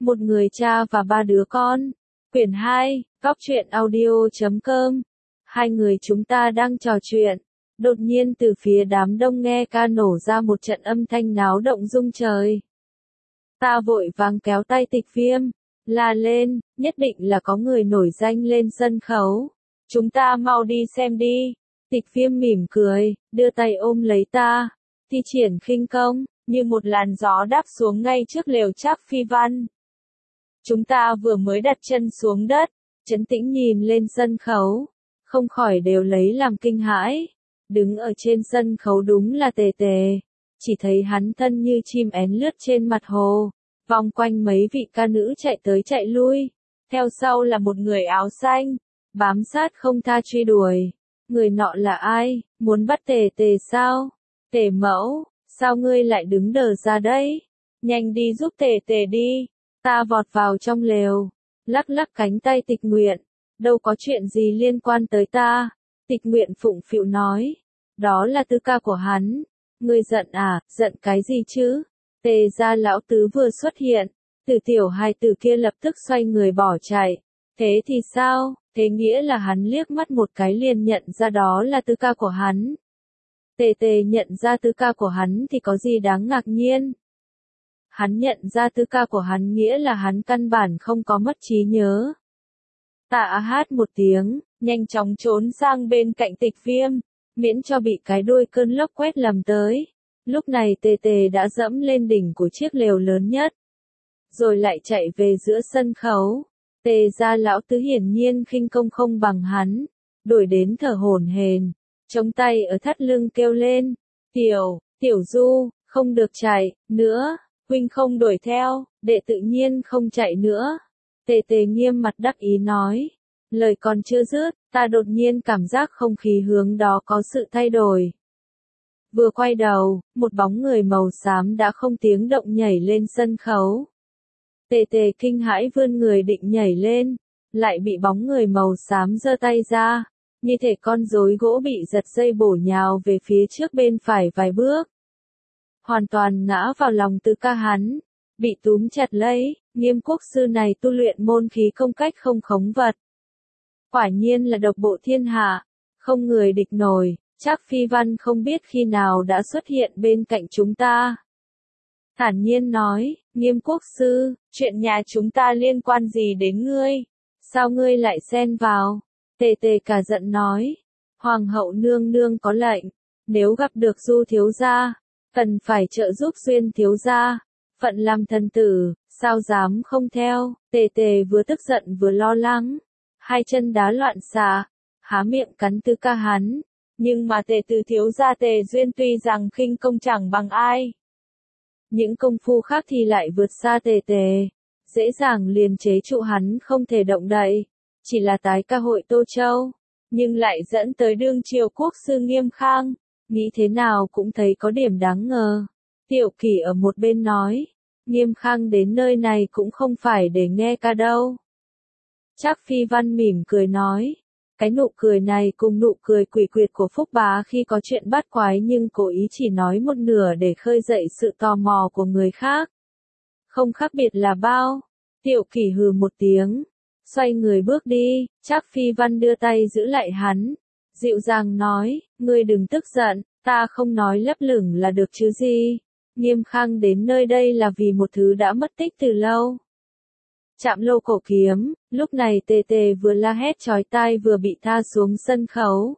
Một người cha và ba đứa con. Quyển 2, Góc truyện audio.com. Hai người chúng ta đang trò chuyện. Đột nhiên từ phía đám đông nghe ca nổ ra một trận âm thanh náo động rung trời. Ta vội vàng kéo tay Tịch Viêm, la lên, nhất định là có người nổi danh lên sân khấu. Chúng ta mau đi xem đi. Tịch Viêm mỉm cười, đưa tay ôm lấy ta, thi triển khinh công, như một làn gió đáp xuống ngay trước lều Trác Phi Văn. Chúng ta vừa mới đặt chân xuống đất, Trấn Tĩnh nhìn lên sân khấu, không khỏi đều lấy làm kinh hãi. Đứng ở trên sân khấu đúng là Tề Tề, chỉ thấy hắn thân như chim én lướt trên mặt hồ, vòng quanh mấy vị ca nữ chạy tới chạy lui, theo sau là một người áo xanh, bám sát không tha truy đuổi. Người nọ là ai, muốn bắt Tề Tề sao? Tề mẫu, sao ngươi lại đứng đờ ra đấy? Nhanh đi giúp Tề Tề đi. Ta vọt vào trong lều, lắc lắc cánh tay Tịch Nguyện, đâu có chuyện gì liên quan tới ta. Tịch Nguyện phụng phịu nói, đó là tứ ca của hắn. Ngươi giận à, giận cái gì chứ? Tề gia lão tứ vừa xuất hiện, từ tiểu hài tử kia lập tức xoay người bỏ chạy. Thế thì sao? Thế nghĩa là hắn liếc mắt một cái liền nhận ra đó là tứ ca của hắn. Tề Tề nhận ra tứ ca của hắn thì có gì đáng ngạc nhiên? Hắn nhận ra tứ ca của hắn nghĩa là hắn căn bản không có mất trí nhớ. Tạ hát một tiếng, nhanh chóng trốn sang bên cạnh Tịch Viêm, miễn cho bị cái đuôi cơn lốc quét lầm tới. Lúc này Tề Tề đã dẫm lên đỉnh của chiếc lều lớn nhất, rồi lại chạy về giữa sân khấu. Tề gia lão tứ hiển nhiên khinh công không bằng hắn, đuổi đến thở hổn hển, chống tay ở thắt lưng kêu lên, Tiểu Du, không được chạy nữa, huynh không đuổi theo, đệ tự nhiên không chạy nữa. Tề Tề nghiêm mặt đắc ý nói, lời còn chưa dứt, ta đột nhiên cảm giác không khí hướng đó có sự thay đổi. Vừa quay đầu, một bóng người màu xám đã không tiếng động nhảy lên sân khấu. Tề Tề kinh hãi vươn người định nhảy lên, lại bị bóng người màu xám giơ tay ra, như thể con rối gỗ bị giật dây bổ nhào về phía trước bên phải vài bước. Hoàn toàn ngã vào lòng tứ ca hắn, bị túm chặt lấy. Nghiêm quốc sư này tu luyện môn khí công cách không khống vật. Quả nhiên là độc bộ thiên hạ, không người địch nổi. Trác Phi Văn không biết khi nào đã xuất hiện bên cạnh chúng ta. Thản nhiên nói, Nghiêm quốc sư, chuyện nhà chúng ta liên quan gì đến ngươi? Sao ngươi lại xen vào? Tề Tề cả giận nói, Hoàng hậu nương nương có lệnh, nếu gặp được Du thiếu gia, cần phải trợ giúp Duyên thiếu gia, phận làm thần tử, sao dám không theo? Tề Tề vừa tức giận vừa lo lắng, hai chân đá loạn xạ, há miệng cắn tứ ca hắn. Nhưng mà Tề từ thiếu gia Tề Duyên tuy rằng khinh công chẳng bằng ai, những công phu khác thì lại vượt xa Tề Tề, dễ dàng liền chế trụ hắn không thể động đậy. Chỉ là tái ca hội Tô Châu, nhưng lại dẫn tới đương triều quốc sư Nghiêm Khang, nghĩ thế nào cũng thấy có điểm đáng ngờ. Tiểu Kỷ ở một bên nói, Nghiêm Khang đến nơi này cũng không phải để nghe ca đâu. Trác Phi Văn mỉm cười nói, cái nụ cười này cùng nụ cười quỷ quyệt của Phúc Bá khi có chuyện bắt quái nhưng cố ý chỉ nói một nửa để khơi dậy sự tò mò của người khác. Không khác biệt là bao. Tiểu Kỷ hừ một tiếng, xoay người bước đi. Trác Phi Văn đưa tay giữ lại hắn, dịu dàng nói, ngươi đừng tức giận, ta không nói lấp lửng là được chứ gì. Nghiêm Khang đến nơi đây là vì một thứ đã mất tích từ lâu. Chạm Lô cổ kiếm. Lúc này Tề Tề vừa la hét chói tai vừa bị tha xuống sân khấu,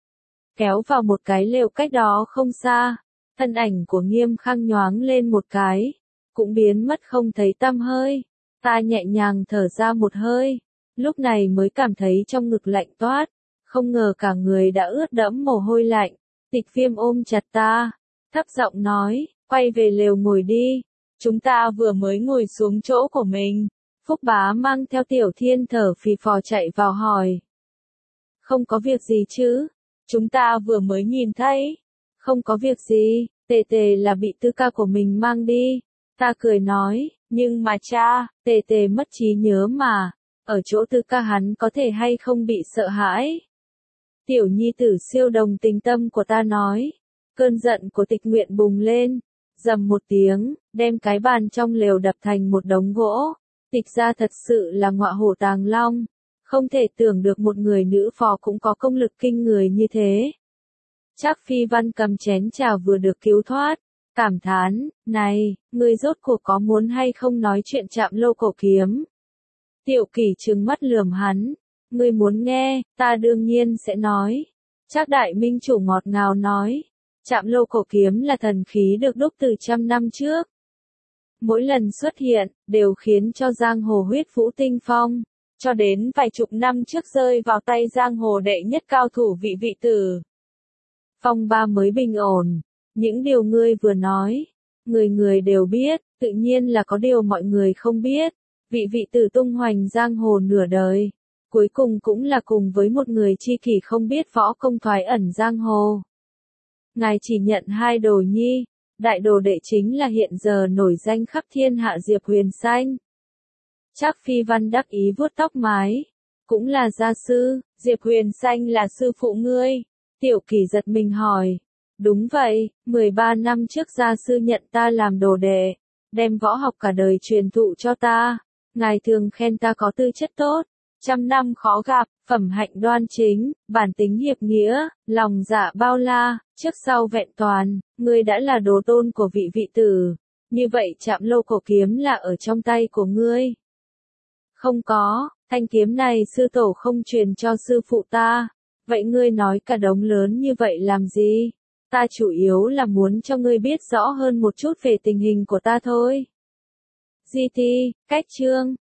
kéo vào một cái lều cách đó không xa. Thân ảnh của Nghiêm Khang nhoáng lên một cái, cũng biến mất không thấy tăm hơi. Ta nhẹ nhàng thở ra một hơi, lúc này mới cảm thấy trong ngực lạnh toát, không ngờ cả người đã ướt đẫm mồ hôi lạnh. Tịch Viêm ôm chặt ta, thấp giọng nói, quay về lều ngồi đi. Chúng ta vừa mới ngồi xuống chỗ của mình. Phúc Bá mang theo Tiểu Thiên thở phì phò chạy vào hỏi. Không có việc gì chứ? Chúng ta vừa mới nhìn thấy. Không có việc gì, Tề Tề là bị tứ ca của mình mang đi. Ta cười nói, nhưng mà cha, Tề Tề mất trí nhớ mà. Ở chỗ tứ ca hắn có thể hay không bị sợ hãi? Tiểu nhi tử siêu đồng tình tâm của ta nói. Cơn giận của Tịch Nguyện bùng lên, rầm một tiếng, đem cái bàn trong lều đập thành một đống gỗ. Tịch ra thật sự là ngọa hổ tàng long, không thể tưởng được một người nữ phò cũng có công lực kinh người như thế. Trác Phi Văn cầm chén trà vừa được cứu thoát, cảm thán, này, ngươi rốt cuộc có muốn hay không nói chuyện Trạm Lâu Cổ Kiếm? Tiểu Kỷ trừng mắt lườm hắn, ngươi muốn nghe, ta đương nhiên sẽ nói. Trác Đại Minh chủ ngọt ngào nói, Trạm Lâu Cổ Kiếm là thần khí được đúc từ 100 năm trước. Mỗi lần xuất hiện, đều khiến cho giang hồ huyết vũ tinh phong, cho đến vài chục năm trước rơi vào tay giang hồ đệ nhất cao thủ Vị Vị Tử. Phong ba mới bình ổn, những điều ngươi vừa nói, người người đều biết, tự nhiên là có điều mọi người không biết. Vị Vị Tử tung hoành giang hồ nửa đời, cuối cùng cũng là cùng với một người chi kỷ không biết võ công thoái ẩn giang hồ. Ngài chỉ nhận 2 đồ nhi, đại đồ đệ chính là hiện giờ nổi danh khắp thiên hạ Diệp Huyền Xanh. Trác Phi Văn đắc ý vuốt tóc mái, cũng là gia sư, Diệp Huyền Xanh là sư phụ ngươi. Tiểu Kỷ giật mình hỏi, đúng vậy, 13 năm trước gia sư nhận ta làm đồ đệ, đem võ học cả đời truyền thụ cho ta, ngài thường khen ta có tư chất tốt, 100 năm khó gặp, phẩm hạnh đoan chính, bản tính hiệp nghĩa, lòng dạ bao la, trước sau vẹn toàn, ngươi đã là đồ tôn của Vị Vị Tử, như vậy Trạm Lâu Cổ Kiếm là ở trong tay của ngươi. Không có, thanh kiếm này sư tổ không truyền cho sư phụ ta, vậy ngươi nói cả đống lớn như vậy làm gì? Ta chủ yếu là muốn cho ngươi biết rõ hơn một chút về tình hình của ta thôi. GT, cách chương